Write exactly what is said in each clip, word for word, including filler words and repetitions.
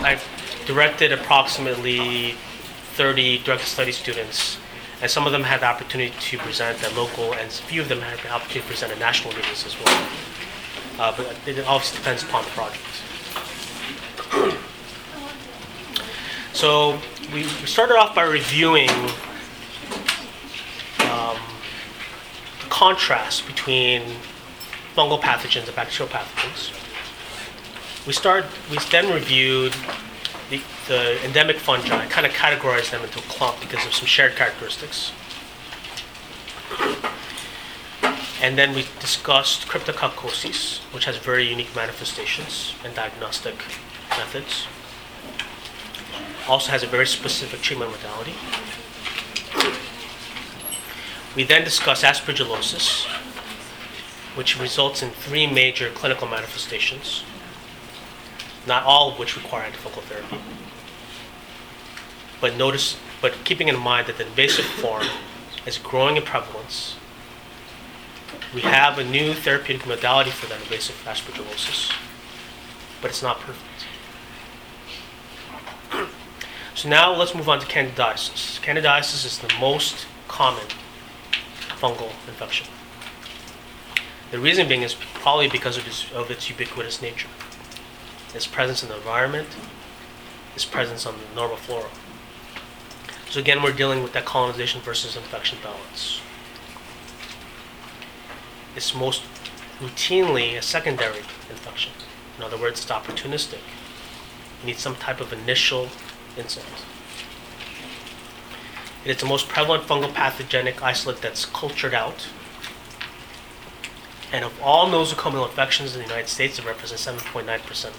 I've directed approximately thirty drug study students, and some of them had the opportunity to present at local, and a few of them had the opportunity to present at national meetings as well. Uh, but it obviously depends upon the project. So we, we started off by reviewing um, the contrast between fungal pathogens and bacterial pathogens. We started. We then reviewed the, the endemic fungi, kind of categorized them into a clump because of some shared characteristics. And then we discussed cryptococcosis, which has very unique manifestations and diagnostic methods. Also has a very specific treatment modality. We then discussed aspergillosis, which results in three major clinical manifestations, not all of which require antifungal therapy. But notice, but keeping in mind that the invasive form is growing in prevalence. We have a new therapeutic modality for that invasive aspergillosis, but it's not perfect. So now let's move on to candidiasis. Candidiasis is the most common fungal infection. The reason being is probably because of its, of its ubiquitous nature. Its presence in the environment, its presence on the normal flora. So again, we're dealing with that colonization versus infection balance. It's most routinely a secondary infection. In other words, it's opportunistic. You need some type of initial insult. It is the most prevalent fungal pathogenic isolate that's cultured out. And of all nosocomial infections in the United States, it represents seven point nine percent.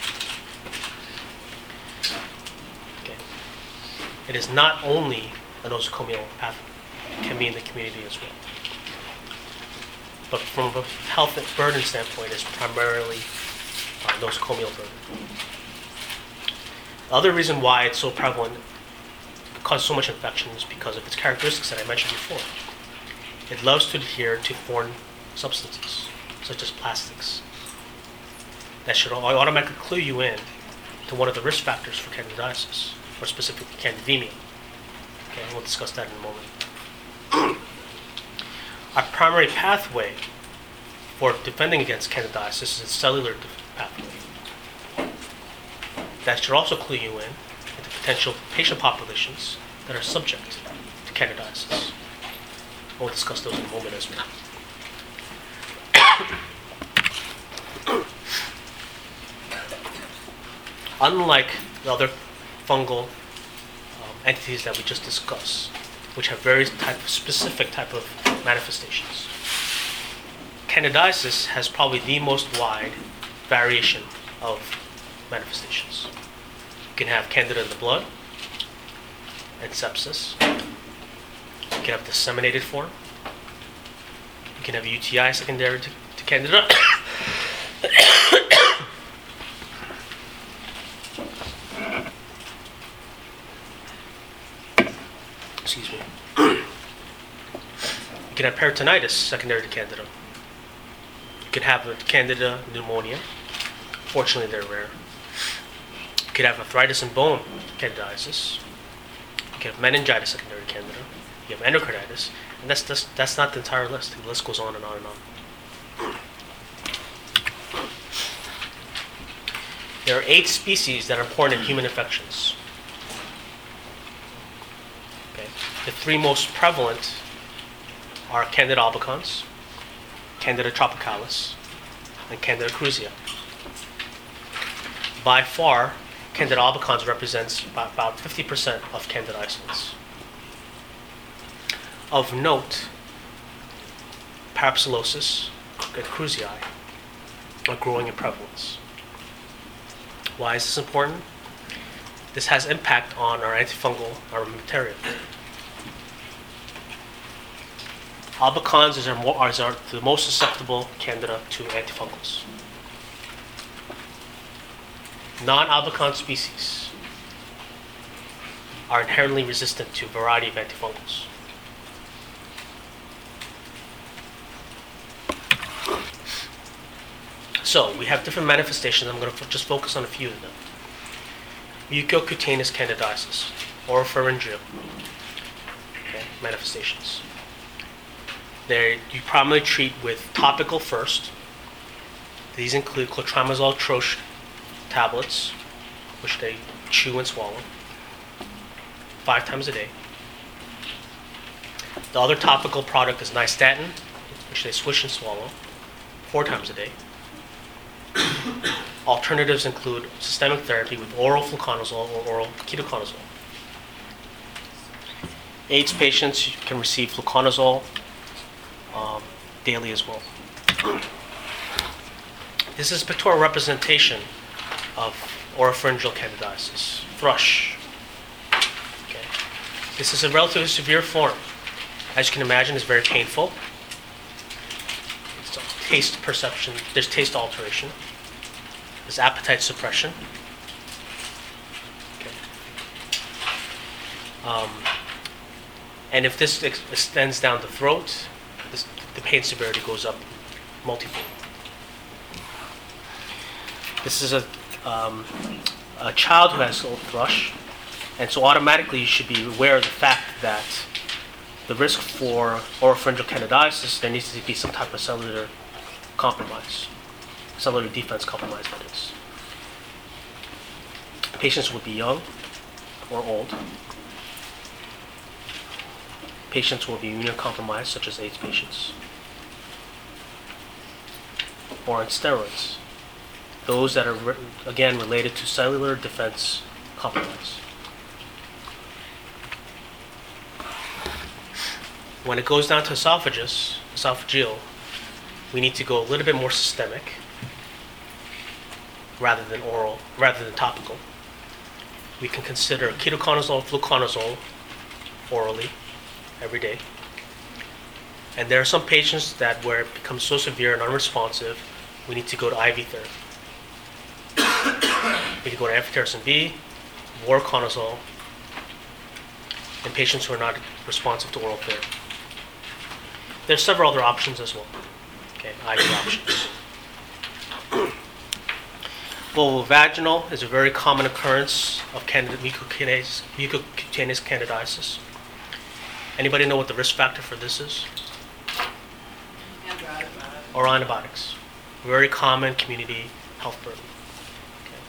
Okay. It is not only a nosocomial pathogen, it can be in the community as well. But from a health burden standpoint, it's primarily uh, nosocomial burden. The other reason why it's so prevalent, causes so much infection, is because of its characteristics that I mentioned before. It loves to adhere to foreign substances, such as plastics. That should automatically clue you in to one of the risk factors for candidiasis, or specifically candidemia. Okay, we'll discuss that in a moment. Our primary pathway for defending against candidiasis is a cellular pathway. That should also clue you in into potential patient populations that are subject to candidiasis. We'll discuss those in a moment as well. Unlike the other fungal um, entities that we just discussed, which have very type of specific type of manifestations, candidiasis has probably the most wide variation of manifestations. You can have candida in the blood and sepsis. You can have disseminated form. You can have U T I secondary to, to candida. Excuse me. You can have peritonitis secondary to candida. You can have candida pneumonia. Fortunately, they're rare. You could have arthritis in bone candidiasis. You can have meningitis secondary to candida. You have endocarditis. And that's, that's, that's not the entire list. The list goes on and on and on. There are eight species that are important in human infections. Okay. The three most prevalent are Candida albicans, Candida tropicalis, and Candida krusei. By far, Candida albicans represents about, about fifty percent of Candida isolates. Of note, parapsilosis and krusei are growing in prevalence. Why is this important? This has impact on our antifungal armamentarium. Albicans is, our, are our, the most susceptible candida to antifungals. Non-albican species are inherently resistant to a variety of antifungals. So we have different manifestations. I'm going to f- just focus on a few of them. mucocutaneous candidiasis, oropharyngeal okay, manifestations. There, you primarily treat with topical first. These include clotrimazole troche tablets, which they chew and swallow five times a day. The other topical product is nystatin, which they swish and swallow four times a day. Alternatives include systemic therapy with oral fluconazole or oral ketoconazole. AIDS patients can receive fluconazole um, daily as well. This is a pictorial representation of oropharyngeal candidiasis, thrush. Okay. This is a relatively severe form. As you can imagine, it's very painful. It's taste perception, there's taste alteration. There's appetite suppression. Okay. Um, and if this ex- extends down the throat, this, the pain severity goes up multifold. This is a, um, a child who has thrush, and so automatically you should be aware of the fact that the risk for oropharyngeal candidiasis, there needs to be some type of cellular compromise, cellular defense compromise, that is. Patients will be young or old. Patients will be immunocompromised, such as AIDS patients, or on steroids. Those that are, re- again, related to cellular defense compromise. When it goes down to esophagus, esophageal, we need to go a little bit more systemic rather than oral, rather than topical. We can consider ketoconazole, fluconazole orally every day. And there are some patients that where it becomes so severe and unresponsive, we need to go to I V therapy. We can go to amphotericin B, voriconazole, in patients who are not responsive to oral therapy. There's several other options as well. Okay, I V options. Vulvovaginal is a very common occurrence of candid- mucocutaneous, mucocutaneous candidiasis. Anybody know what the risk factor for this is? Antibiotics. Or antibiotics. Very common community health burden. Okay.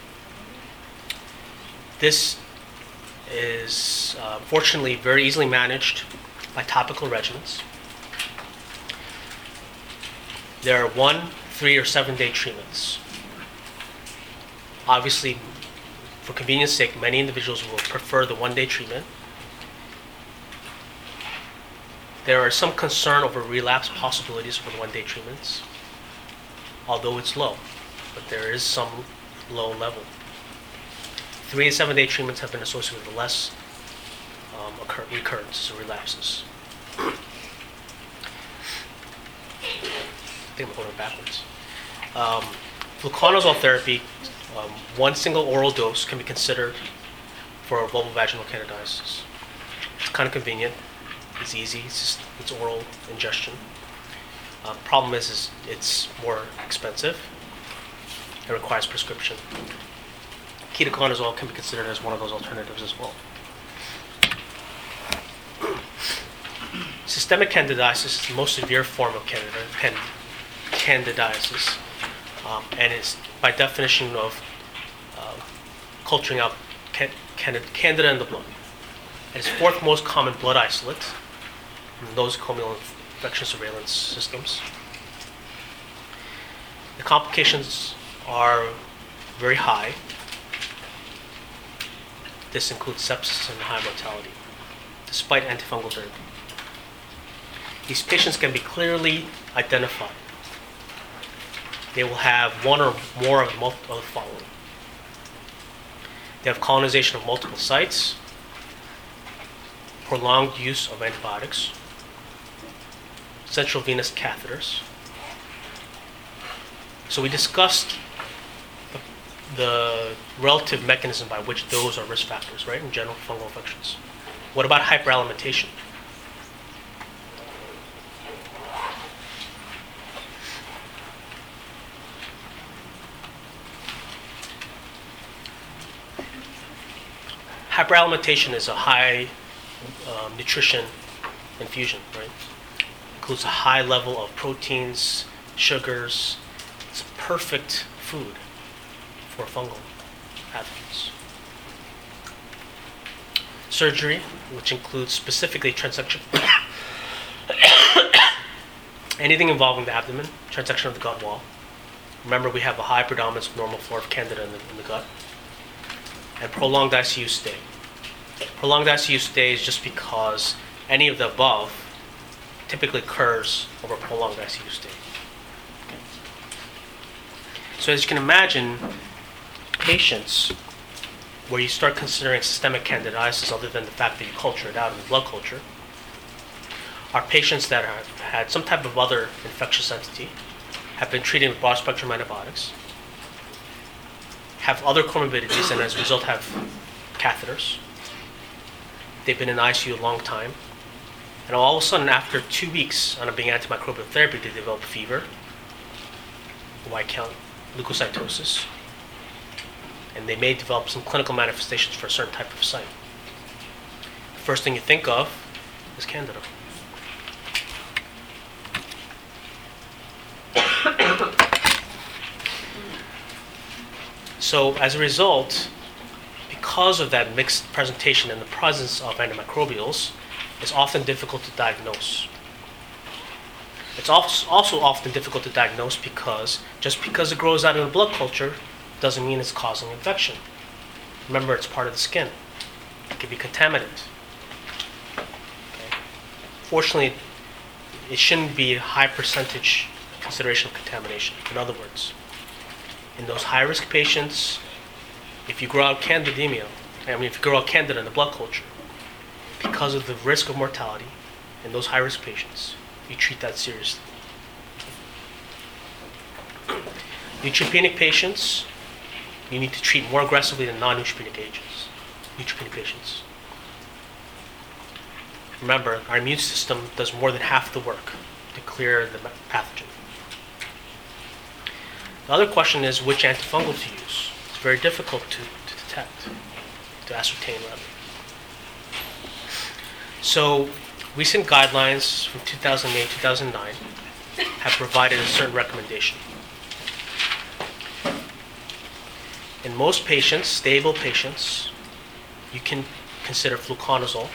This is uh, fortunately very easily managed by topical regimens. There are one, three, or seven day treatments. Obviously, for convenience sake, many individuals will prefer the one day treatment. There is some concern over relapse possibilities with one day treatments, although it's low, but there is some low level. Three and seven day treatments have been associated with less um, occur- recurrences or relapses. I think I'm going backwards. Um, fluconazole therapy, um, one single oral dose can be considered for vulvovaginal candidiasis. It's kind of convenient. It's easy. It's just it's oral ingestion. Uh, problem is, is it's more expensive. It requires prescription. Ketoconazole can be considered as one of those alternatives as well. Systemic candidiasis is the most severe form of candida, can, candidiasis, um, and it's by definition of uh, culturing out can, candida, candida in the blood. It is fourth most common blood isolate in nosocomial infection surveillance systems. The complications are very high. This includes sepsis and high mortality, despite antifungal therapy. These patients can be clearly identified. They will have one or more of the following. They have colonization of multiple sites, prolonged use of antibiotics, central venous catheters. So we discussed the, the relative mechanism by which those are risk factors, right, in general fungal infections. What about hyperalimentation? hyperalimentation is a high um, nutrition infusion, right? Includes a high level of proteins, sugars. It's perfect food for fungal pathogens. Surgery, which includes specifically transection, anything involving the abdomen, transection of the gut wall. Remember, we have a high predominance of normal flora of Candida in the, in the gut. And prolonged I C U stay. Prolonged I C U stay is just because any of the above typically occurs over prolonged I C U stay. Okay. So as you can imagine, patients where you start considering systemic candidiasis, other than the fact that you culture it out in the blood culture, are patients that have had some type of other infectious entity, have been treated with broad spectrum antibiotics, have other comorbidities, and as a result have catheters. They've been in I C U a long time, and all of a sudden, after two weeks on being antimicrobial therapy, they develop fever, white count, leukocytosis, and they may develop some clinical manifestations for a certain type of site. The first thing you think of is Candida. So as a result, because of that mixed presentation and the presence of antimicrobials, it's often difficult to diagnose. It's also often difficult to diagnose because just because it grows out in the blood culture doesn't mean it's causing infection. Remember, it's part of the skin. It can be contaminant. Okay. Fortunately, it shouldn't be a high percentage consideration of contamination. In other words, in those high-risk patients, if you grow out candidemia, I mean, if you grow out candida in the blood culture, because of the risk of mortality in those high-risk patients, you treat that seriously. Neutropenic patients, you need to treat more aggressively than non-neutropenic agents. Neutropenic patients. Remember, our immune system does more than half the work to clear the pathogen. The other question is which antifungal to use. It's very difficult to, to detect, to ascertain rather. So recent guidelines from two thousand eight, two thousand nine have provided a certain recommendation. In most patients, stable patients, you can consider fluconazole,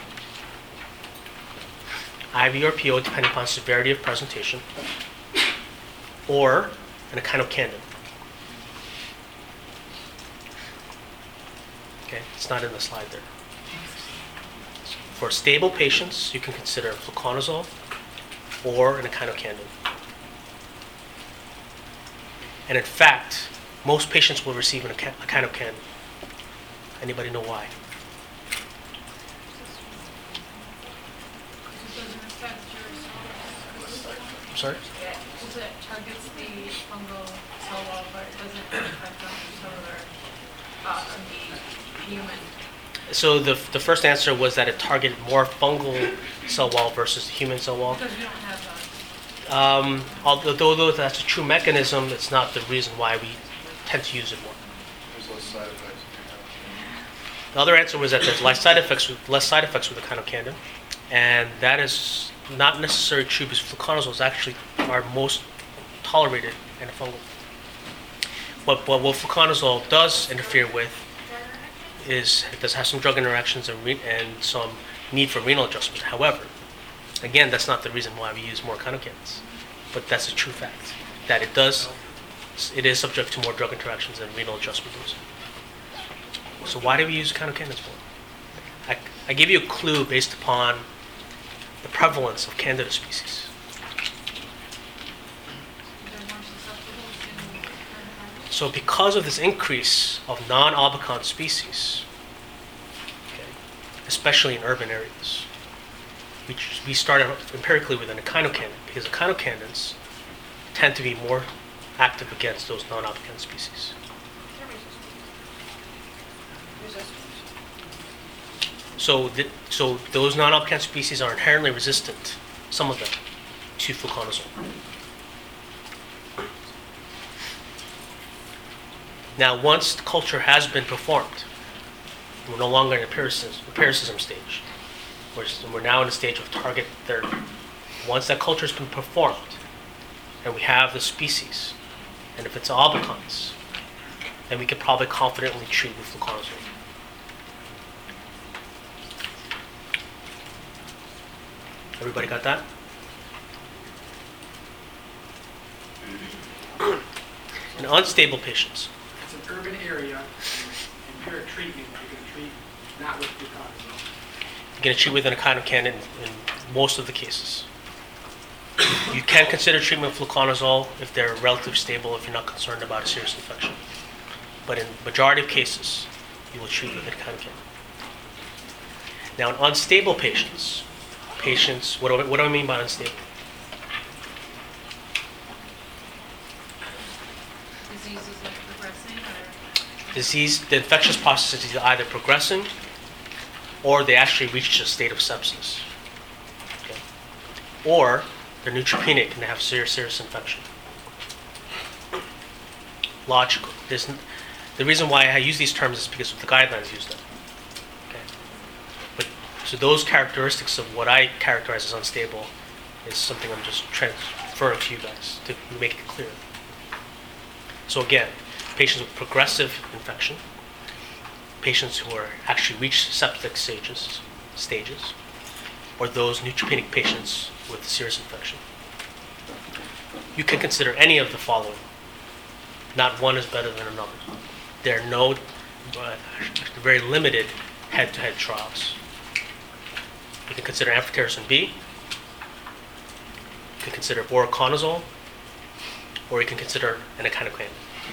I V or P O depending upon severity of presentation, or an echinocandin. Okay, it's not in the slide there. For stable patients, you can consider fluconazole or an echinocandin. And in fact, most patients will receive an echinocandin. Anybody know why? I'm sorry? Because it targets the fungal cell wall, but it doesn't affect the cellular uh, of the human. So the the first answer was that it targeted more fungal cell wall versus the human cell wall. Because we don't have that. Um, although, although that's a true mechanism, it's not the reason why we tend to use it more. There's less side effects. The other answer was that there's less side effects with less side effects with echinocandin, and that is not necessarily true because fluconazole is actually our most tolerated antifungal. What, what, what fluconazole does interfere with is it does have some drug interactions and, re- and some need for renal adjustment. However, again, that's not the reason why we use more echinocandins, but that's a true fact that it does. It is subject to more drug interactions and renal adjustment. So why do we use echinocandins for? I, I give you a clue based upon the prevalence of Candida species. They're more susceptible to coronavirus. So because of this increase of non-albicans species, okay, especially in urban areas, we, we started empirically with an echinocandin because echinocandins tend to be more active against those non-albican species. So, the, so those non-albican species are inherently resistant, some of them, to fluconazole. Now, once the culture has been performed, We're no longer in a parasitism, parasitism stage. We're, we're now in a stage of target therapy. Once that culture has been performed, and we have the species, and if it's albicans, then we could probably confidently treat with fluconazole. Everybody got that? In unstable patients, It's an urban area, and and you're at treatment, you're going to treat not with fluconazole. you're going to treat with an echinocandin in, in most of the cases. You can consider treatment with fluconazole if they're relatively stable, if you're not concerned about a serious infection. But in majority of cases, you will treat with echinocandin. Now, in unstable patients, patients, what do I, what do I mean by unstable? Disease is like progressing or? Disease, the infectious process is either progressing or they actually reach a state of sepsis. Okay? Or they're neutropenic and they have serious, serious infection. Logical. There's, n- the reason why I use these terms is because the guidelines use them. Okay? But so those characteristics of what I characterize as unstable is something I'm just transferring to you guys to make it clear. So again, patients with progressive infection, patients who are actually reached septic stages, stages, or those neutropenic patients with serious infection. You can consider any of the following. Not one is better than another. There are no, uh, very limited head-to-head trials. You can consider amphotericin B, you can consider voriconazole, or you can consider an echinocandin.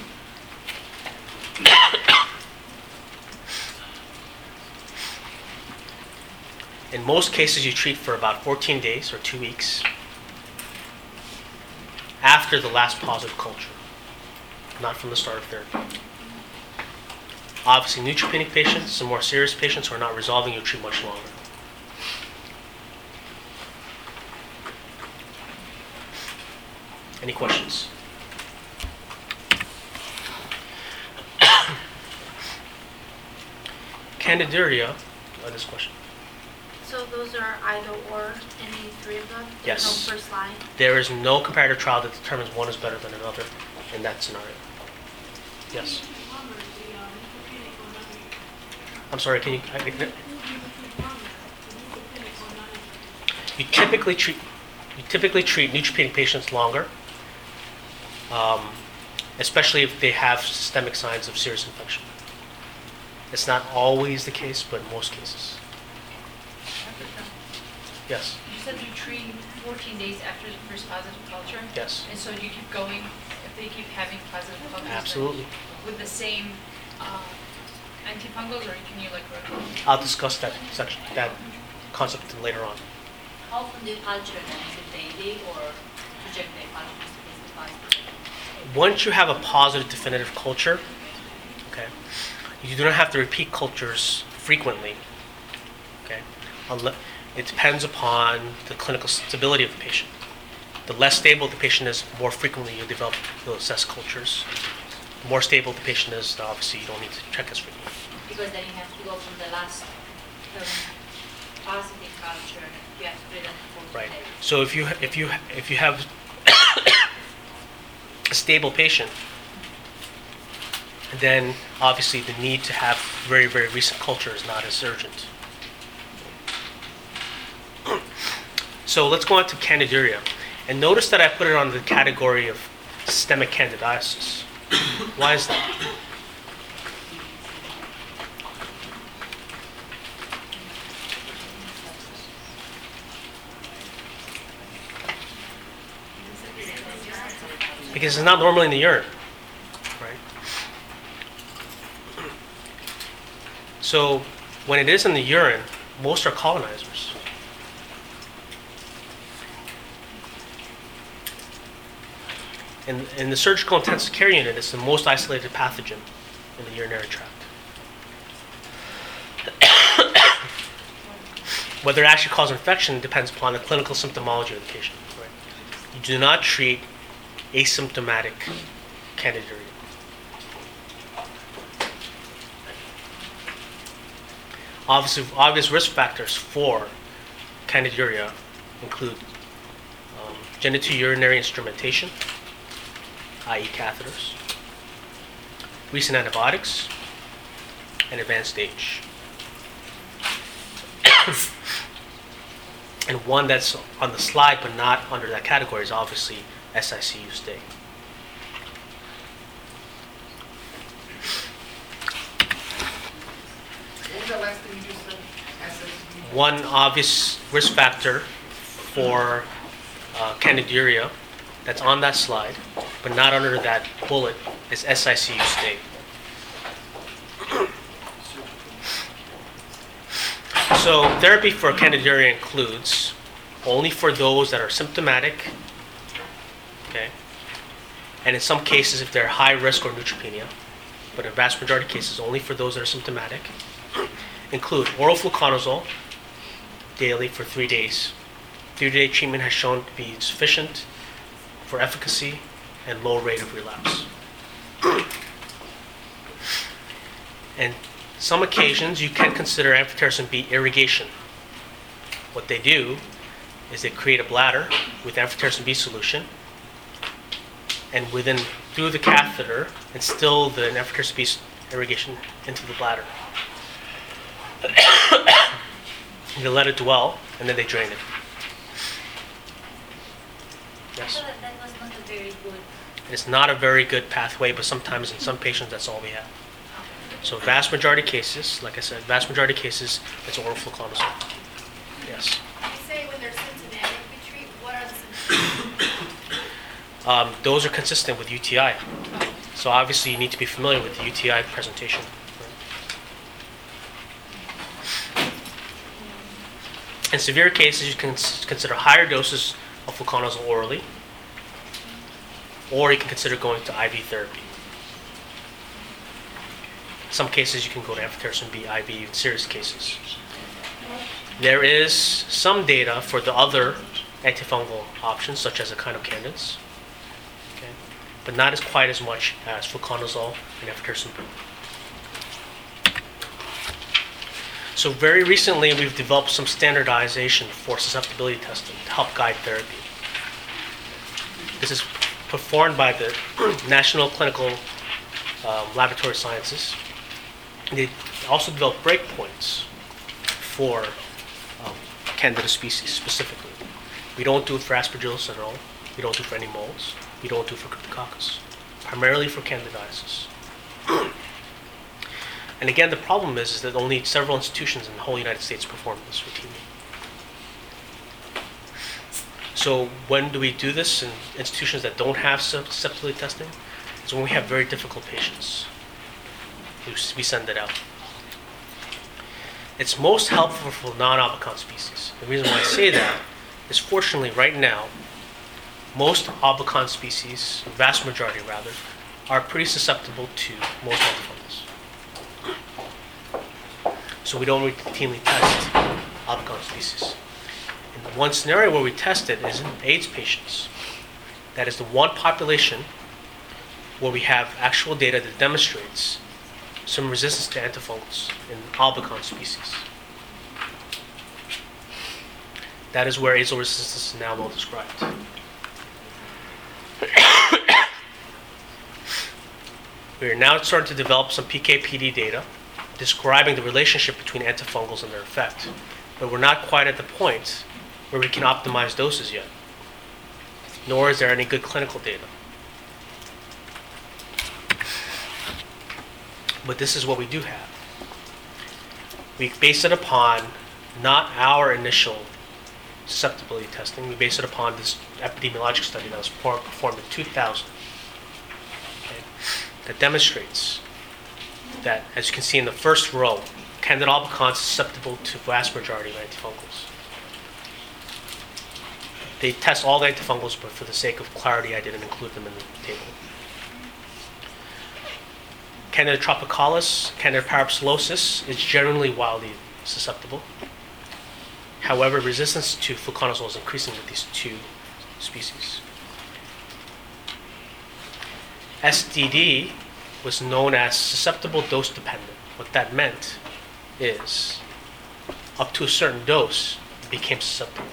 In most cases, you treat for about fourteen days or two weeks after the last positive culture, not from the start of therapy. Obviously, neutropenic patients, some more serious patients who are not resolving, you treat much longer. Any questions? Candidiarrhea, uh, this question. So those are either or, any three of them? Yes. There's no first line? There is no comparative trial that determines one is better than another in that scenario. Yes. I'm sorry, can you, I, I- you typically treat, you typically treat neutropenic patients longer, um, especially if they have systemic signs of serious infection. It's not always the case, but in most cases. Yes, You said you treat fourteen days after the first positive culture? yes, And so you keep going, if they keep having positive cultures? then absolutely. With the same um, antifungals, or can you like? rotate? I'll discuss that section, that concept later on. How often do you culture them? Is it daily or project day culture specified? Once you have a positive definitive culture, okay, you do not have to repeat cultures frequently, okay? Unle- It depends upon the clinical stability of the patient. The less stable the patient is, the more frequently you develop, you'll assess cultures. The more stable the patient is, obviously you don't need to check as frequently. Because then you have to go from the last um, positive culture, you have to put it on the Right. days. So if you if you if you have a stable patient, then obviously the need to have very very recent culture is not as urgent. So let's go on to candidiarrhea, and notice that I put it on the category of systemic candidiasis. Why is that? Because it's not normally in the urine, right? So when it is in the urine, most are colonizers. In, in the surgical intensive care unit, it's the most isolated pathogen in the urinary tract. Whether it actually causes infection depends upon the clinical symptomology of the patient. Right? You do not treat asymptomatic candidiarrhea. Obviously, obvious risk factors for candidiuria include um, genitourinary instrumentation, that is catheters, recent antibiotics, and advanced age. And one that's on the slide but not under that category is obviously S I C U stay. What was that last thing you just said? S S D? One obvious risk factor for uh, candidiuria that's on that slide, but not under that bullet, is S I C U stay. So therapy for candidiuria includes only for those that are symptomatic, okay, and in some cases if they're high risk or neutropenia, but in vast majority of cases only for those that are symptomatic, include oral fluconazole daily for three days. Three-day treatment has shown to be sufficient for efficacy and low rate of relapse. And some occasions you can consider amphotericin B irrigation. What they do is they create a bladder with amphotericin B solution, and within through the catheter instill the amphotericin B irrigation into the bladder. They let it dwell, and then they drain it. Yes. So that, that was not a very good. It's not a very good pathway, but sometimes in some patients that's all we have. So vast majority of cases, like I said, vast majority of cases, it's oral fluconazole. Yes. You say when they're symptomatic, we treat, what are the symptoms? Um, those are consistent with U T I. So obviously you need to be familiar with the U T I presentation. In severe cases, you can s- consider higher doses of fluconazole orally, or you can consider going to I V therapy. Some cases you can go to amphotericin B I V in serious cases. There is some data for the other antifungal options, such as echinocandins, okay, but not as quite as much as fluconazole and amphotericin B. So very recently, we've developed some standardization for susceptibility testing to help guide therapy. This is performed by the National Clinical um, Laboratory Sciences. They also developed breakpoints for um, Candida species specifically. We don't do it for Aspergillus at all. We don't do it for any molds. We don't do it for Cryptococcus. Primarily for Candidiasis. And again, the problem is, is that only several institutions in the whole United States perform this routinely. So when do we do this in institutions that don't have susceptibility testing? It's when we have very difficult patients. We send it out. It's most helpful for non-albicans species. The reason why I say that is, fortunately, right now, most albicans species, vast majority rather, are pretty susceptible to most antifungals. So we don't routinely test albicans species. And the one scenario where we test it is in AIDS patients. That is the one population where we have actual data that demonstrates some resistance to antifungals in albicans species. That is where azole resistance is now well described. We are now starting to develop some P K P D data describing the relationship between antifungals and their effect, but we're not quite at the point where we can optimize doses yet, nor is there any good clinical data. But this is what we do have. We base it upon not our initial susceptibility testing. We base it upon this epidemiologic study that was performed in two thousand, okay, that demonstrates that, as you can see in the first row, Candida albicans is susceptible to vast majority of antifungals. They test all the antifungals, but for the sake of clarity, I didn't include them in the table. Candida tropicalis, Candida parapsilosis is generally wildly susceptible. However, resistance to fluconazole is increasing with these two species. S D D was known as susceptible dose dependent. What that meant is up to a certain dose, it became susceptible.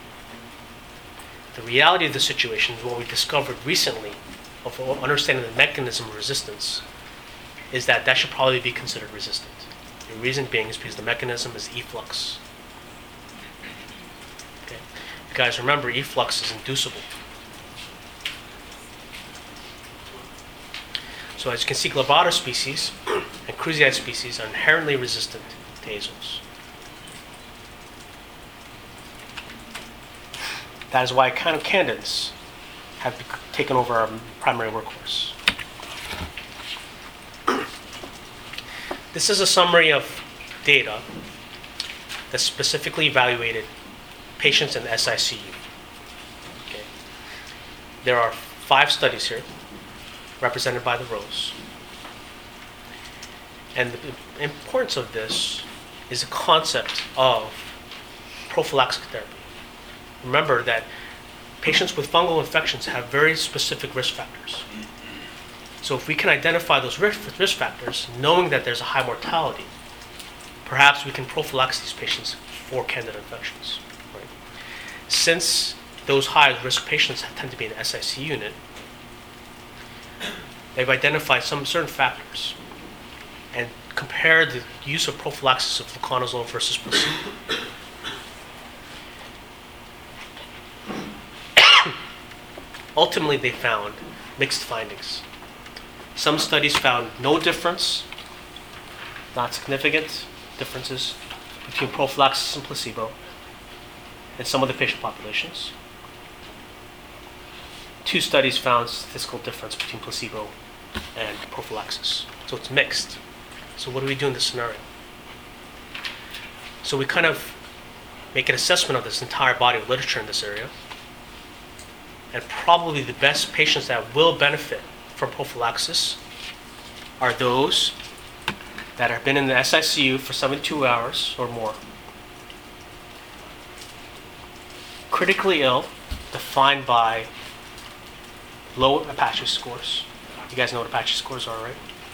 The reality of the situation is what we discovered recently of understanding the mechanism of resistance is that that should probably be considered resistant. The reason being is because the mechanism is efflux. Okay. You guys remember, efflux is inducible. So as you can see, Glabrata species and Krusei species are inherently resistant to azoles. That is why echinocandins have bec- taken over our primary workhorse. This is a summary of data that specifically evaluated patients in the S I C U. Okay. There are five studies here, represented by the rows. And the importance of this is the concept of prophylactic therapy. Remember that patients with fungal infections have very specific risk factors. So if we can identify those risk, risk factors, knowing that there's a high mortality, perhaps we can prophylax these patients for candida infections. Right? Since those high-risk patients tend to be in the S I C unit, they've identified some certain factors and compared the use of prophylaxis of fluconazole versus placebo. Ultimately, they found mixed findings. Some studies found no difference, not significant differences between prophylaxis and placebo in some of the patient populations. Two studies found statistical difference between placebo and prophylaxis. So it's mixed. So what do we do in this scenario? So we kind of make an assessment of this entire body of literature in this area. And probably the best patients that will benefit from prophylaxis are those that have been in the S I C U for seventy-two hours or more. Critically ill, defined by low Apache scores. You guys know what Apache scores are, right?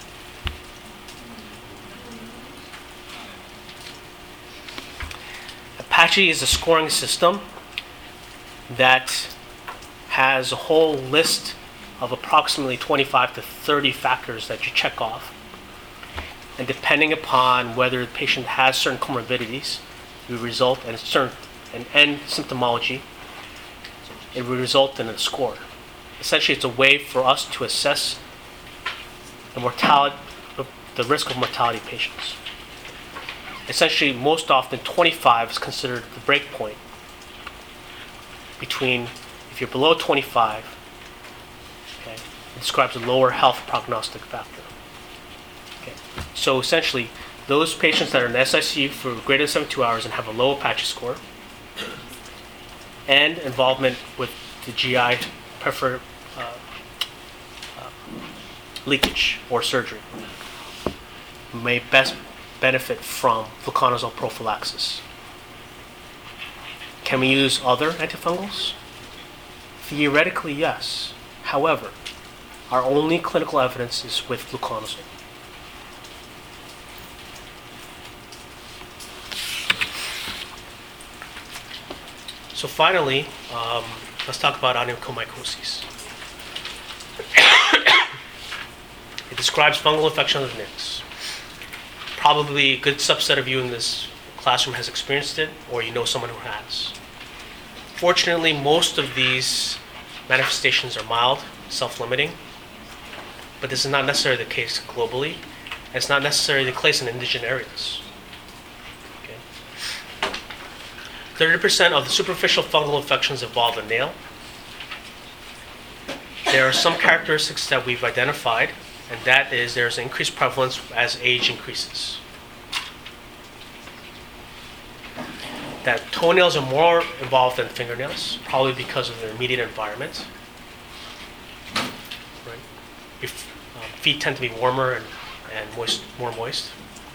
Apache is a scoring system that has a whole list of approximately twenty-five to thirty factors that you check off. And depending upon whether the patient has certain comorbidities, it will result in a certain an end symptomology. It will result in a score. Essentially, it's a way for us to assess the mortality, the risk of mortality of patients. Essentially, most often, twenty-five is considered the break point between, if you're below twenty-five, okay, it describes a lower health prognostic factor. Okay. So essentially, those patients that are in S I C U for greater than seventy-two hours and have a low Apache score, and involvement with the G I prefer uh, uh, leakage or surgery, may best benefit from fluconazole prophylaxis. Can we use other antifungals? Theoretically, yes. However, our only clinical evidence is with fluconazole. So finally, um, let's talk about onychomycosis. It describes fungal infection of the nix. Probably a good subset of you in this classroom has experienced it, or you know someone who has. Fortunately, most of these manifestations are mild, self-limiting, but this is not necessarily the case globally, and it's not necessarily the case in indigenous areas. Okay. thirty percent of the superficial fungal infections involve a nail. There are some characteristics that we've identified, and that is there's increased prevalence as age increases. That toenails are more involved than fingernails, probably because of their immediate environment. Right? If, um, feet tend to be warmer and, and moist, more moist.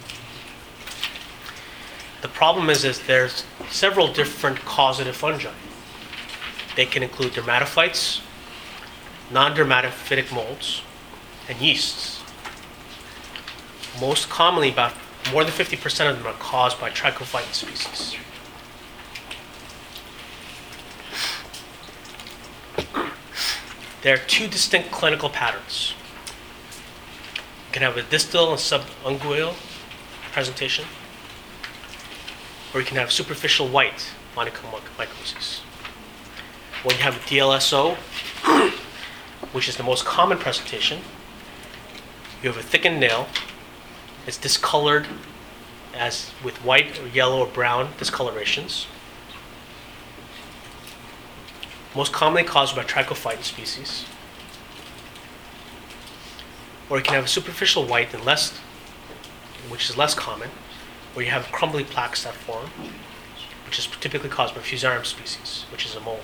The problem is, is there's several different causative fungi. They can include dermatophytes, non-dermatophytic molds, and yeasts. Most commonly, about more than fifty percent of them are caused by trichophyton species. There are two distinct clinical patterns. You can have a distal and subungual presentation, or you can have superficial white onychomycosis. When you have a D L S O, which is the most common presentation, you have a thickened nail. It's discolored as with white or yellow or brown discolorations. Most commonly caused by trichophyton species. Or you can have a superficial white and less, which is less common, where you have crumbly plaques that form, which is typically caused by Fusarium species, which is a mold.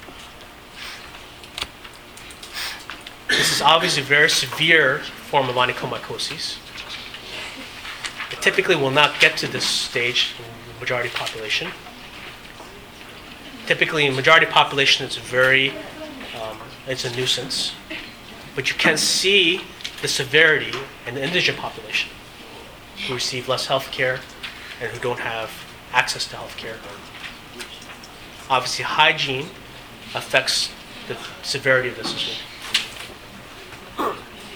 This is obviously a very severe form of onychomycosis. It typically will not get to this stage in the majority population. Typically, in majority population, it's a very, um, it's a nuisance. But you can see the severity in the indigent population who receive less health care and who don't have access to health care. Obviously, hygiene affects the severity of this as well.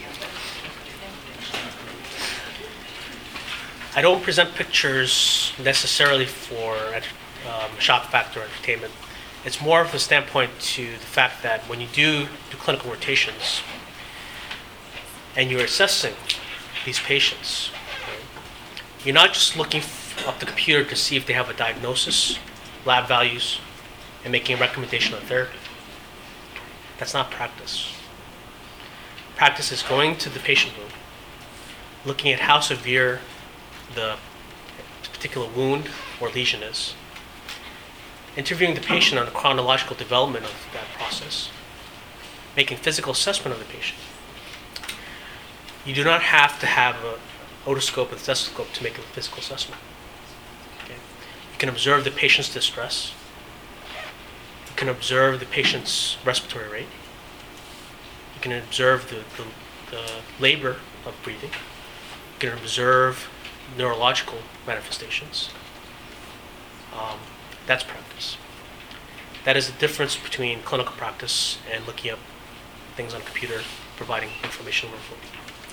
I don't present pictures necessarily for um, shock factor entertainment. It's more of a standpoint to the fact that when you do do clinical rotations and you're assessing these patients, right, you're not just looking f- up the computer to see if they have a diagnosis, lab values, and making a recommendation on therapy. That's not practice. Practice is going to the patient room, looking at how severe the particular wound or lesion is, interviewing the patient on the chronological development of that process, making physical assessment of the patient. You do not have to have an otoscope and stethoscope to make a physical assessment. Okay? You can observe the patient's distress. You can observe the patient's respiratory rate. You can observe the, the, the labor of breathing. You can observe neurological manifestations. Um, that's practice. That is the difference between clinical practice and looking up things on a computer, providing information over the phone.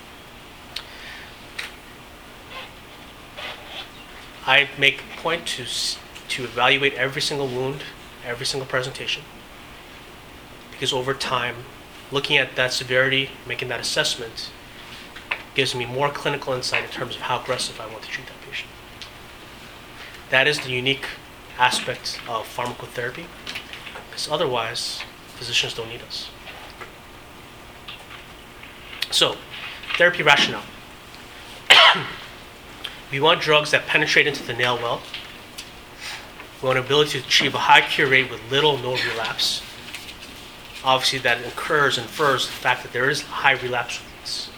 I make a point to, to evaluate every single wound, every single presentation, because over time, looking at that severity, making that assessment, gives me more clinical insight in terms of how aggressive I want to treat that patient. That is the unique aspect of pharmacotherapy, because otherwise, physicians don't need us. So, therapy rationale. We want drugs that penetrate into the nail well. We want an ability to achieve a high cure rate with little or no relapse. Obviously, that occurs infers the fact that there is high relapse rates.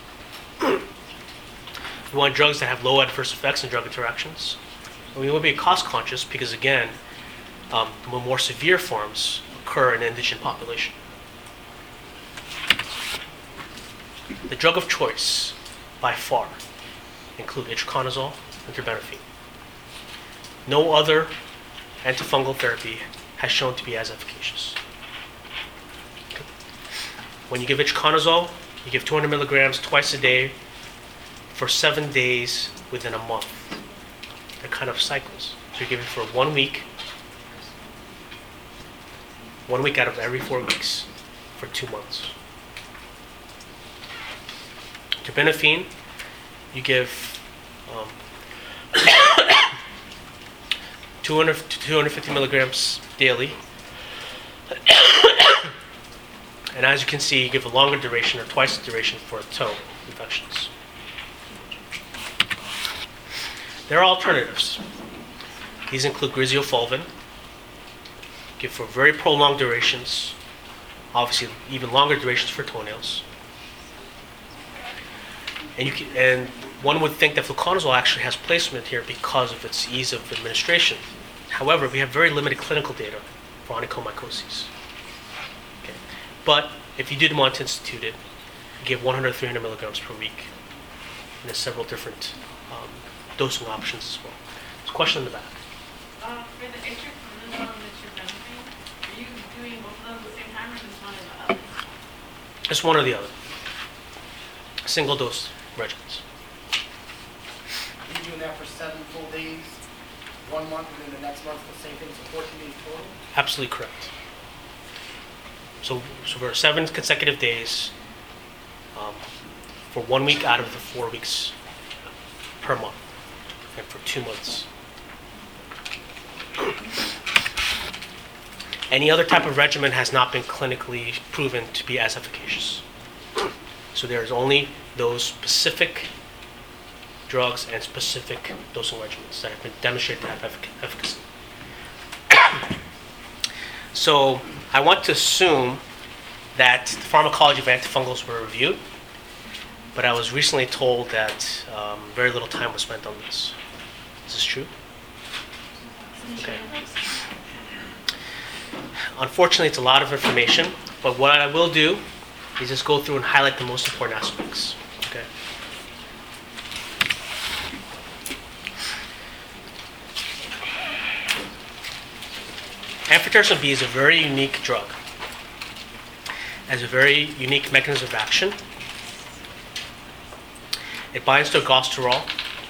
We want drugs that have low adverse effects and drug interactions. And we want to be cost conscious because, again, um, the more severe forms occur in the indigent population. The drug of choice, by far, include itraconazole and terbinafine. No other antifungal therapy has shown to be as efficacious. Okay. When you give itraconazole, you give two hundred milligrams twice a day for seven days within a month. They're kind of cycles. So you're giving for one week, one week out of every four weeks for two months. Terbinafine, you give um, two hundred to two hundred fifty milligrams daily. And as you can see, you give a longer duration or twice the duration for toe infections. There are alternatives. These include griseofulvin, give for very prolonged durations, obviously even longer durations for toenails. And, you can, and one would think that fluconazole actually has placement here because of its ease of administration. However, we have very limited clinical data for onychomycosis. Okay. But if you did want to institute it, you give one hundred to three hundred milligrams per week in several different um, dosing options as well. There's a question in the back. Uh, for the itraconazole that you're recommending, are you doing both of them at the same time or just one or the other? It's one or the other. Single dose regimens. Are you doing that for seven full days, one month, and then the next month the same thing, so fourteen days total? Absolutely correct. So, so for seven consecutive days, um, for one week out of the four weeks per month, and for two months. Any other type of regimen has not been clinically proven to be as efficacious. So there is only those specific drugs and specific dosing regimens that have been demonstrated to have effic- efficacy. So I want to assume that the pharmacology of antifungals were reviewed, but I was recently told that um, very little time was spent on this. Is this true? Okay. Unfortunately, it's a lot of information, but what I will do is just go through and highlight the most important aspects. Okay. Amphotericin B is a very unique drug. It has a very unique mechanism of action. It binds to aldosterol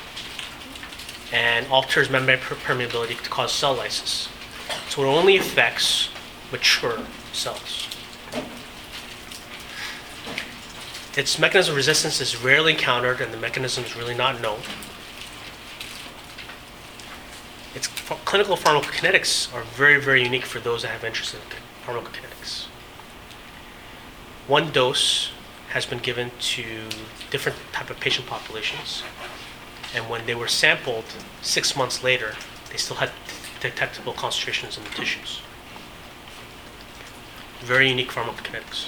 and alters membrane per- permeability to cause cell lysis. So it only affects mature cells. Its mechanism of resistance is rarely encountered and the mechanism is really not known. Its ph- clinical pharmacokinetics are very, very unique for those that have interest in pharmacokinetics. One dose has been given to different type of patient populations, and when they were sampled six months later, they still had detectable concentrations in the tissues. Very unique pharmacokinetics.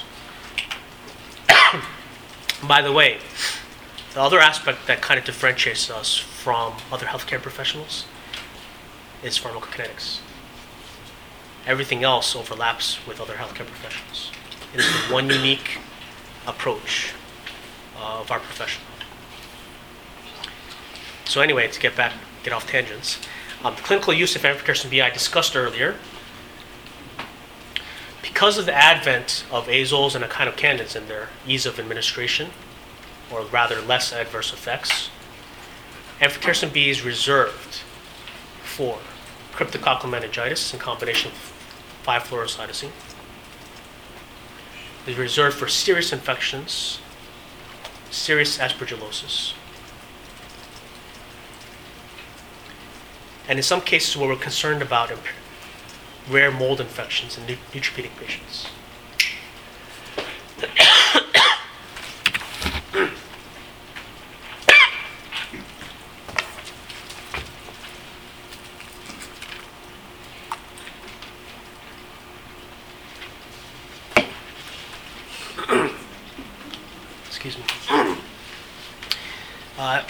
By the way, the other aspect that kind of differentiates us from other healthcare professionals is pharmacokinetics. Everything else overlaps with other healthcare professionals. It is the one unique approach uh, of our profession. So anyway, to get back, get off tangents, um, the clinical use of amphotericin B I discussed earlier. Because of the advent of azoles and echinocandins and their ease of administration, or rather less adverse effects, amphotericin B is reserved for cryptococcal meningitis in combination with five fluorocytosine. It is reserved for serious infections, serious aspergillosis, and in some cases where we're concerned about imp- rare mold infections in neu- neutropenic patients. Excuse me. Uh,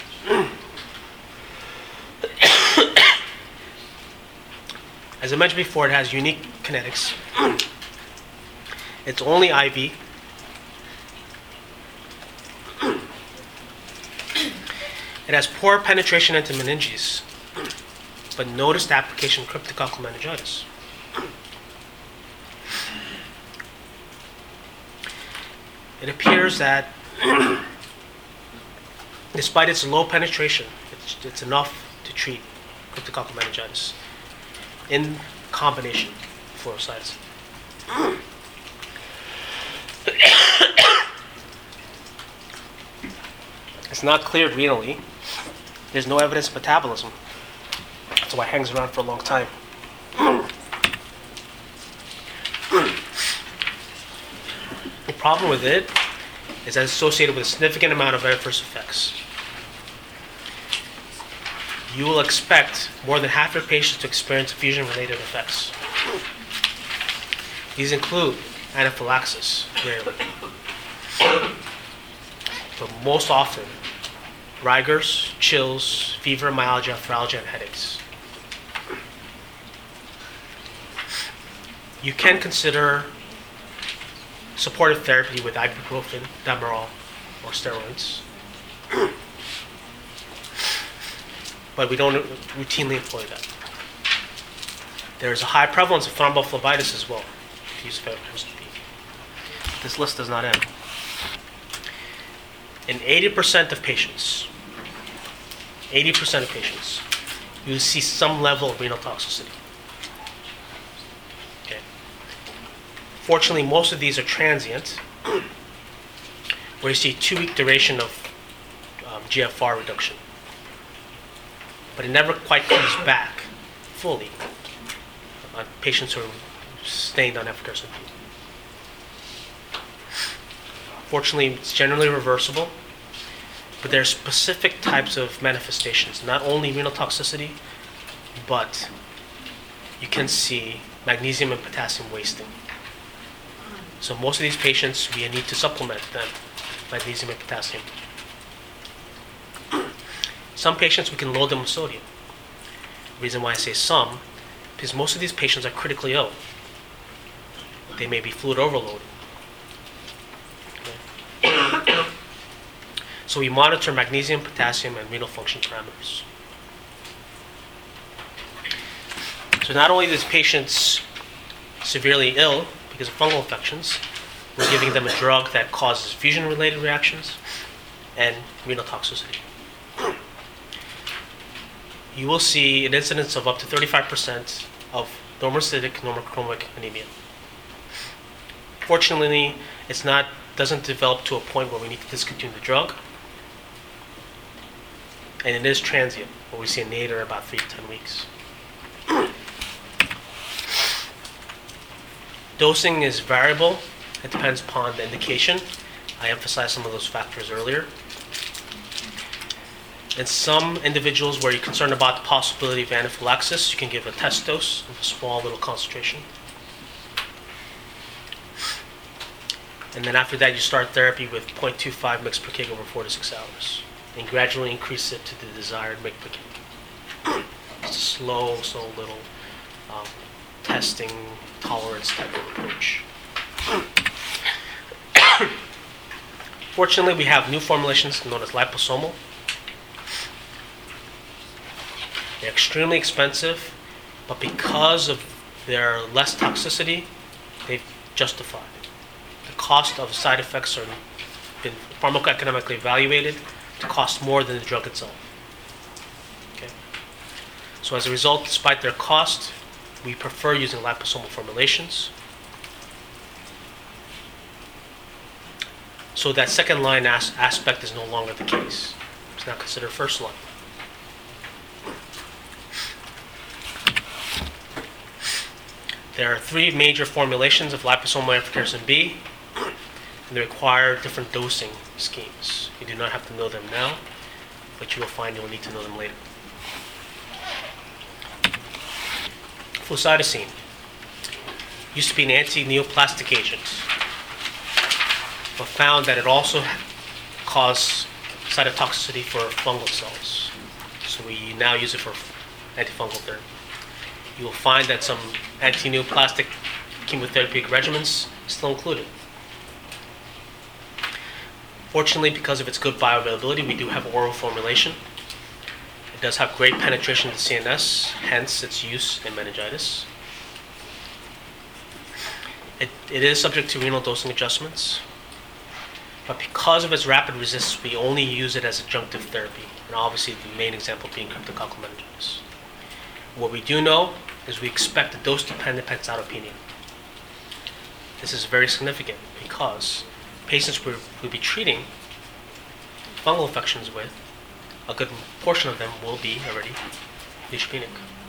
As I mentioned before, it has unique kinetics. It's only I V. It has poor penetration into meninges, but noticed application of cryptococcal meningitis. It appears that despite its low penetration, it's, it's enough to treat cryptococcal meningitis in combination with fluorocytosine. It's not cleared renally. There's no evidence of metabolism. That's why it hangs around for a long time. The problem with it is that it's associated with a significant amount of adverse effects. You will expect more than half your patients to experience infusion-related effects. These include anaphylaxis, rarely. But most often, rigors, chills, fever, myalgia, arthralgia, and headaches. You can consider supportive therapy with ibuprofen, Demerol, or steroids. but we don't routinely employ that. There is a high prevalence of thrombophlebitis as well, if you use ephedrine B. This list does not end. In eighty percent of patients, eighty percent of patients, you see some level of renal toxicity. Okay. Fortunately, most of these are transient, where you see two-week duration of um, G F R reduction. But it never quite comes back fully on patients who are staying on ephedrine B. Fortunately, it's generally reversible, but there are specific types of manifestations, not only renal toxicity, but you can see magnesium and potassium wasting. So most of these patients, we need to supplement them with magnesium and potassium. Some patients, we can load them with sodium. The reason why I say some, because most of these patients are critically ill. They may be fluid overload. So we monitor magnesium, potassium, and renal function parameters. So not only are these patients severely ill because of fungal infections, we're giving them a drug that causes fusion-related reactions and renal toxicity. You will see an incidence of up to thirty-five percent of normocytic normochromic anemia. Fortunately, it's not doesn't develop to a point where we need to discontinue the drug, and it is transient, where we see a nadir about three to ten weeks. Dosing is variable. It depends upon the indication. I emphasized some of those factors earlier. In some individuals where you're concerned about the possibility of anaphylaxis, you can give a test dose of a small little concentration. And then after that, you start therapy with zero point two five milligrams per kg over four to six hours, and gradually increase it to the desired milligram per kg. It's a slow, slow little um, testing tolerance type of approach. Fortunately, we have new formulations known as liposomal. They're extremely expensive, but because of their less toxicity, they've justified. The cost of side effects are been pharmacoeconomically evaluated to cost more than the drug itself. Okay. So as a result, despite their cost, we prefer using liposomal formulations. So that second line as- aspect is no longer the case. It's now considered first line. There are three major formulations of liposomal amphotericin B, and they require different dosing schemes. You do not have to know them now, but you will find you will need to know them later. Flucytosine used to be an anti-neoplastic agent, but found that it also caused cytotoxicity for fungal cells. So we now use it for antifungal therapy. You will find that some anti-neoplastic chemotherapeutic regimens still included. Fortunately, because of its good bioavailability, we do have oral formulation. It does have great penetration to the C N S, hence its use in meningitis. It, it is subject to renal dosing adjustments, but because of its rapid resistance, we only use it as adjunctive therapy, and obviously the main example being cryptococcal meningitis. What we do know is we expect a dose-dependent pancytopenia. This is very significant because patients we will be treating fungal infections with, a good portion of them will be already neutropenic.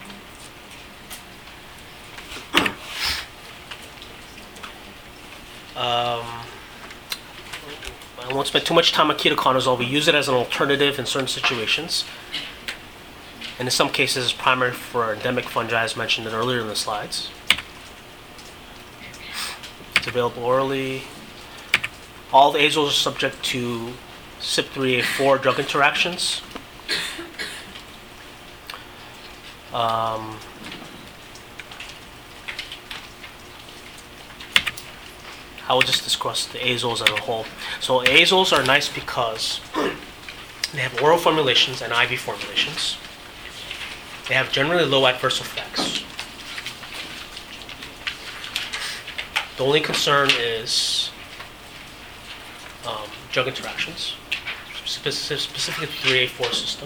Um, I won't spend too much time on ketoconazole. We use it as an alternative in certain situations. And in some cases, it's primary for endemic fungi, as mentioned earlier in the slides. It's available orally. All the azoles are subject to C Y P three A four drug interactions. Um, I will just discuss the azoles as a whole. So azoles are nice because they have oral formulations and I V formulations. They have generally low adverse effects. The only concern is um, drug interactions, specific, specifically the three A four system.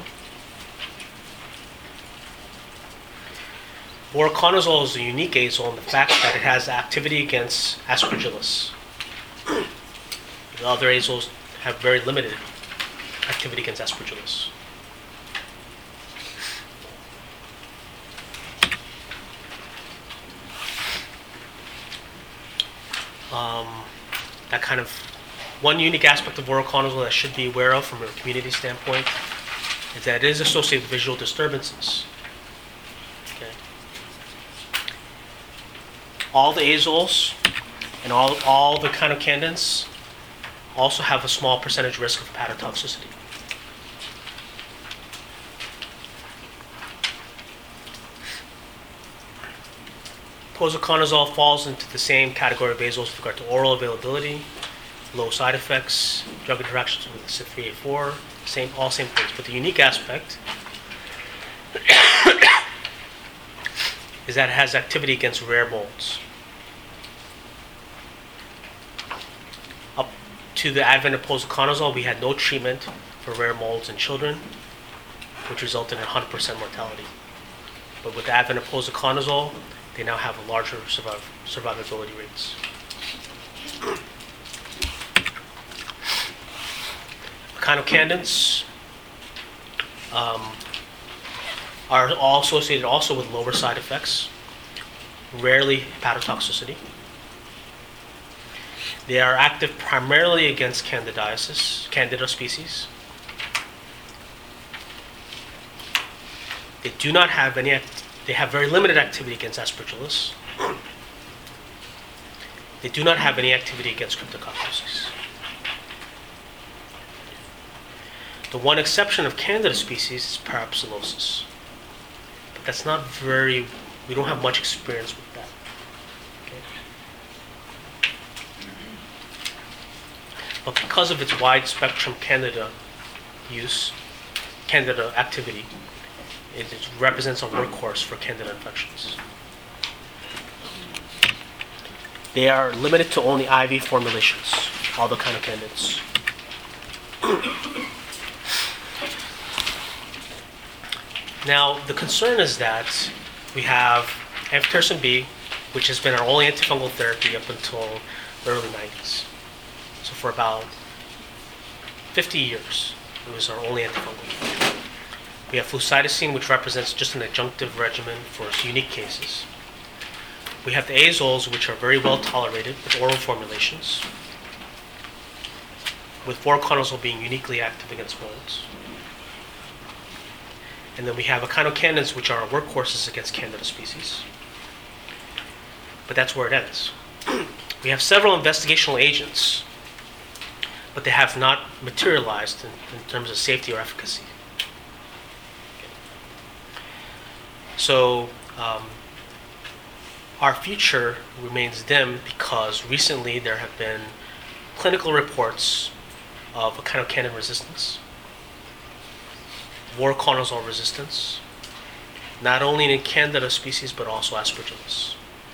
Voriconazole is a unique azole in the fact that it has activity against Aspergillus. The other azoles have very limited activity against Aspergillus. Um, that kind of one unique aspect of voriconazole that should be aware of from a community standpoint is that it is associated with visual disturbances. Okay. All the azoles and all all the kinocandins also have a small percentage risk of hepatotoxicity. Posaconazole falls into the same category of azoles with regard to oral availability, low side effects, drug interactions with the C Y P three A four, same, all same things. But the unique aspect is that it has activity against rare molds. Up to the advent of posaconazole, we had no treatment for rare molds in children, which resulted in one hundred percent mortality. But with the advent of posaconazole, they now have a larger surviv- survivability rates. Echinocandins um, are all associated also with lower side effects, rarely hepatotoxicity. They are active primarily against candidiasis, Candida species. They do not have any act- They have very limited activity against Aspergillus. They do not have any activity against Cryptococcus. The one exception of Candida species is Parapsilosis. But that's not very, we don't have much experience with that. Okay. But because of its wide spectrum Candida use, Candida activity, it represents a workhorse for Candida infections. They are limited to only I V formulations, all the kind of candidates. Now, the concern is that we have amphotericin B, which has been our only antifungal therapy up until the early nineties. So for about fifty years, it was our only antifungal. We have flucytosine, which represents just an adjunctive regimen for unique cases. We have the azoles, which are very well tolerated with oral formulations, with voriconazole being uniquely active against molds. And then we have echinocandins, which are our workhorses against Candida species. But that's where it ends. We have several investigational agents, but they have not materialized in, in terms of safety or efficacy. So um, our future remains dim because recently there have been clinical reports of echinocandin resistance, voriconazole resistance, not only in Candida species but also Aspergillus.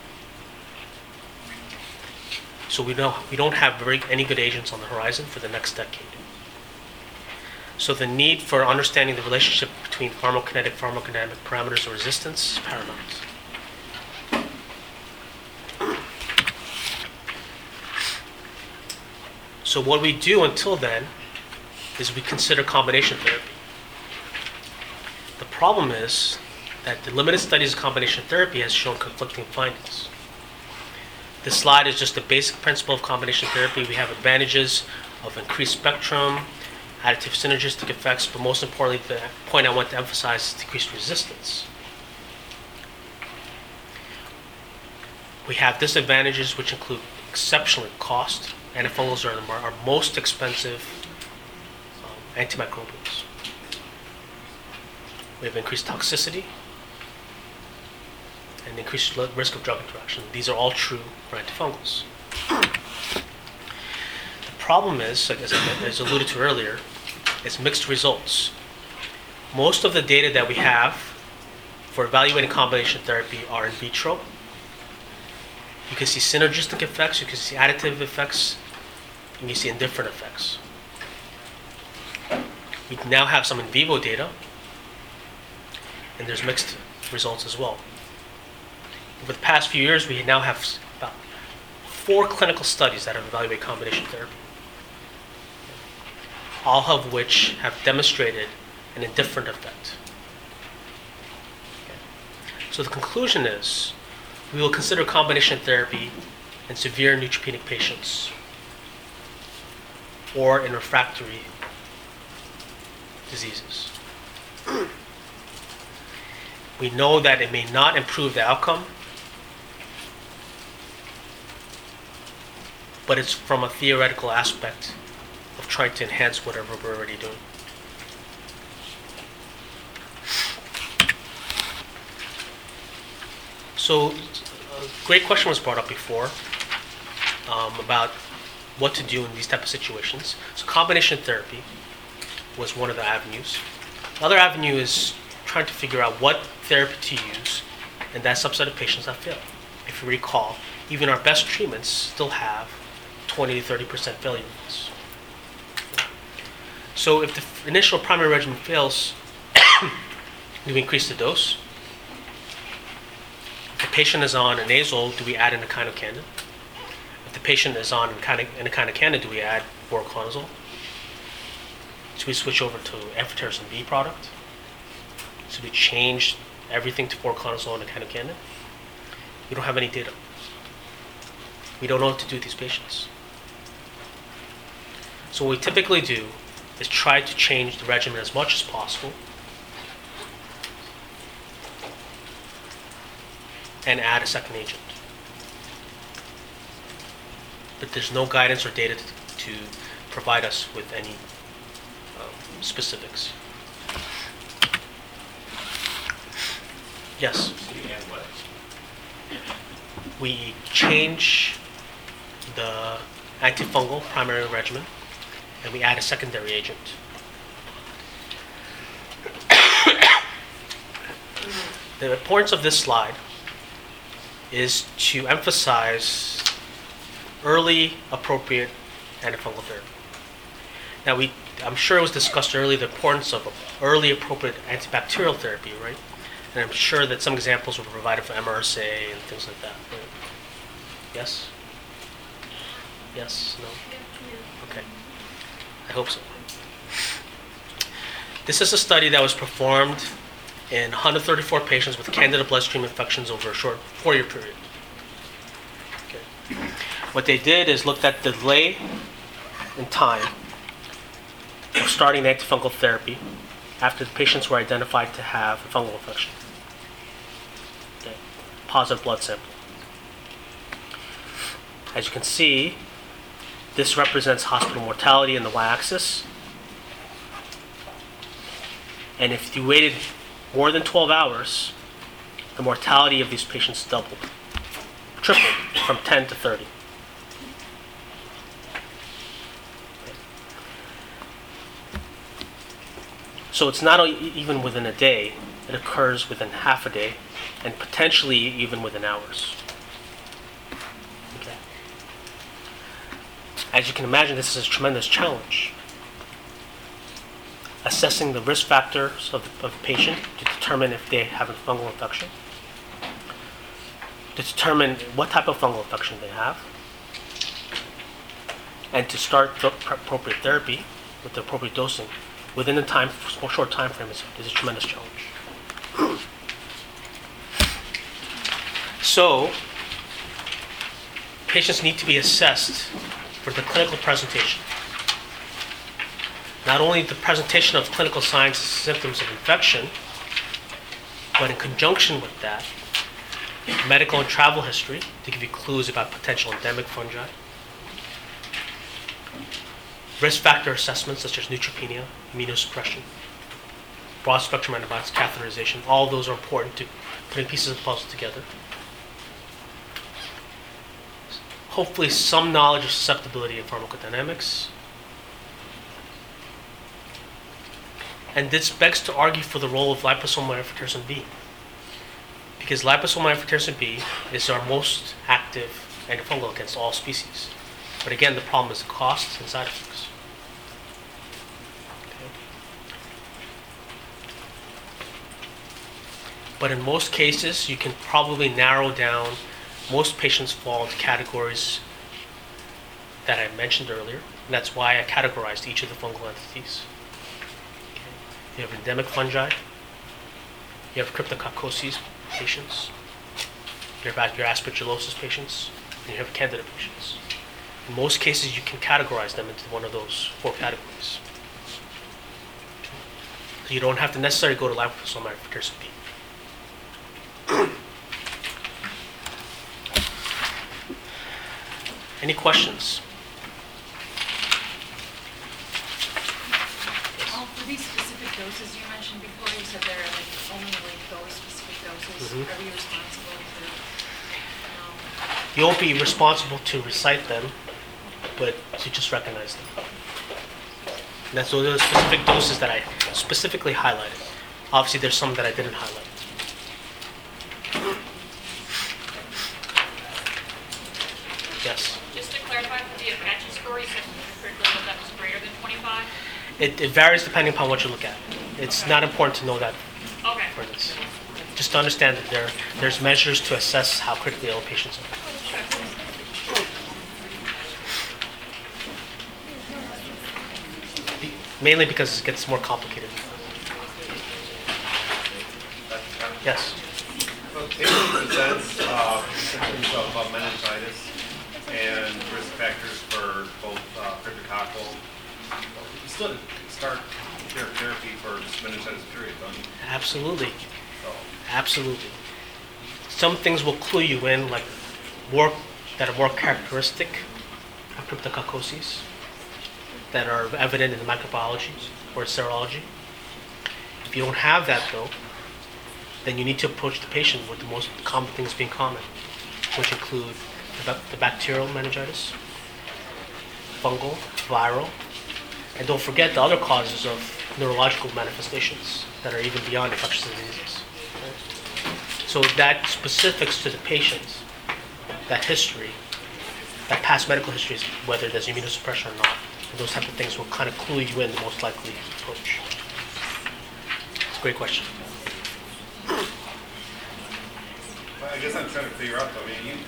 So we don't we don't have very any good agents on the horizon for the next decade. So the need for understanding the relationship between pharmacokinetic, pharmacodynamic parameters of resistance is paramount. So what we do until then is we consider combination therapy. The problem is that the limited studies of combination therapy has shown conflicting findings. This slide is just the basic principle of combination therapy. We have advantages of increased spectrum, additive synergistic effects, but most importantly, the point I want to emphasize is decreased resistance. We have disadvantages which include exceptional cost. Antifungals are the our most expensive um, antimicrobials. We have increased toxicity and increased risk of drug interaction. These are all true for antifungals. The problem is, like as I as alluded to earlier, is mixed results. Most of the data that we have for evaluating combination therapy are in vitro. You can see synergistic effects, you can see additive effects, and you see indifferent effects. We now have some in vivo data, and there's mixed results as well. Over the past few years, we now have about four clinical studies that have evaluated combination therapy, all of which have demonstrated an indifferent effect. So the conclusion is, we will consider combination therapy in severe neutropenic patients or in refractory diseases. We know that it may not improve the outcome, but it's from a theoretical aspect of trying to enhance whatever we're already doing. So, a great question was brought up before um, about what to do in these type of situations. So, combination therapy was one of the avenues. The other avenue is trying to figure out what therapy to use in that subset of patients that fail. If you recall, even our best treatments still have twenty to thirty percent failure rates. So, if the f- initial primary regimen fails, do we increase the dose? If the patient is on a nasal, do we add an echinocandin? If the patient is on an echinocandin, do we add voriconazole? Should we switch over to amphotericin B product? Should we change everything to voriconazole and echinocandin? We don't have any data. We don't know what to do with these patients. So what we typically do is try to change the regimen as much as possible and add a second agent. But there's no guidance or data to, to provide us with any um, specifics. Yes? We change the antifungal primary regimen and we add a secondary agent. The importance of this slide is to emphasize early appropriate antifungal therapy. Now, we, I'm sure it was discussed earlier the importance of early appropriate antibacterial therapy, right? And I'm sure that some examples were provided for M R S A and things like that. Right? Yes? Yes? No? Okay. I hope so. This is a study that was performed in one hundred thirty-four patients with candida bloodstream infections over a short four-year period. Okay. What they did is looked at the delay in time of starting antifungal therapy after the patients were identified to have a fungal infection. Okay. Positive blood sample. As you can see, this represents hospital mortality in the y-axis. And if you waited more than twelve hours, the mortality of these patients doubled, tripled from ten to thirty. So it's not even within a day, it occurs within half a day, and potentially even within hours. Okay. As you can imagine, this is a tremendous challenge. Assessing the risk factors of the, of the patient to determine if they have a fungal infection, to determine what type of fungal infection they have, and to start the appropriate therapy with the appropriate dosing within the time, short time frame is, is a tremendous challenge. So, patients need to be assessed for the clinical presentation. Not only the presentation of clinical signs and symptoms of infection, but in conjunction with that, medical and travel history to give you clues about potential endemic fungi, risk factor assessments such as neutropenia, immunosuppression, broad spectrum antibiotics, catheterization, all those are important to putting pieces of the puzzle together. Hopefully some knowledge of susceptibility and pharmacodynamics. And this begs to argue for the role of liposomal amphotericin B. Because liposomal amphotericin B is our most active antifungal against all species. But again, the problem is the costs and side effects. Okay. But in most cases, you can probably narrow down. Most patients fall into categories that I mentioned earlier, and that's why I categorized each of the fungal entities. Okay. You have endemic fungi, you have cryptococcoses patients, you have your aspergillosis patients, and you have candida patients. In most cases, you can categorize them into one of those four categories. So you don't have to necessarily go to liposomal amphotericin B. Any questions? Um, for these specific doses you mentioned before, you said there are like only like those specific doses. Mhm. Are we responsible to, um, You won't be responsible to recite them, but to just recognize them. And that's those are the specific doses that I specifically highlighted. Obviously, there's some that I didn't highlight. Yes. Just to clarify, for the Apache score, you said critically that that was greater than twenty-five? It, it varies depending upon what you look at. It's not important to know that Okay. for this. Just to understand that there there's measures to assess how critically ill patients are. Be- Mainly because it gets more complicated. Yes. Well, patient presents uh, symptoms of uh, meningitis and risk factors for both uh, cryptococcal. You still start their therapy for this meningitis period, don't you? Absolutely. So, Absolutely. Some things will clue you in, like more that are more characteristic of cryptococcoses, that are evident in the microbiology or serology. If you don't have that, though, then you need to approach the patient with the most common things being common, which include the, ba- the bacterial meningitis, fungal, viral, and don't forget the other causes of neurological manifestations that are even beyond infectious diseases. So that specifics to the patient, that history, that past medical history, is whether there's immunosuppression or not, and those type of things will kind of clue you in the most likely approach. It's a great question. well, I guess I'm trying to figure out, though, I mean, you,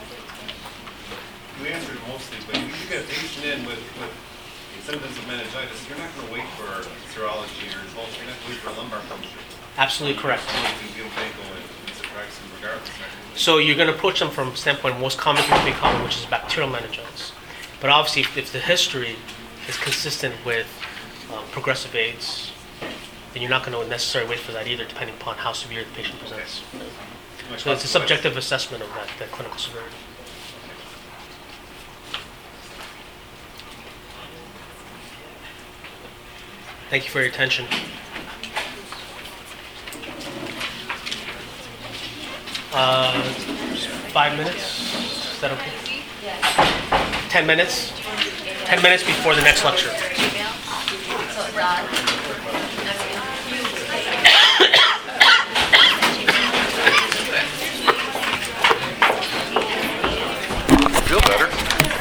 you answered mostly, but if you get a patient in with, with symptoms of meningitis, you're not going to wait for serology or results, you're going to wait for a lumbar puncture. Absolutely correct. So you can give Vanco and Ciprexin regardless. Right? So you're going to approach them from standpoint most common thing to be common, which is bacterial meningitis. But obviously, if, if the history is consistent with um, progressive AIDS, then you're not going to necessarily wait for that either, depending upon how severe the patient presents. So it's a subjective assessment of that, that clinical severity. Thank you for your attention. Uh, five minutes? Is that okay? Ten minutes? Ten minutes before the next lecture. So, Don,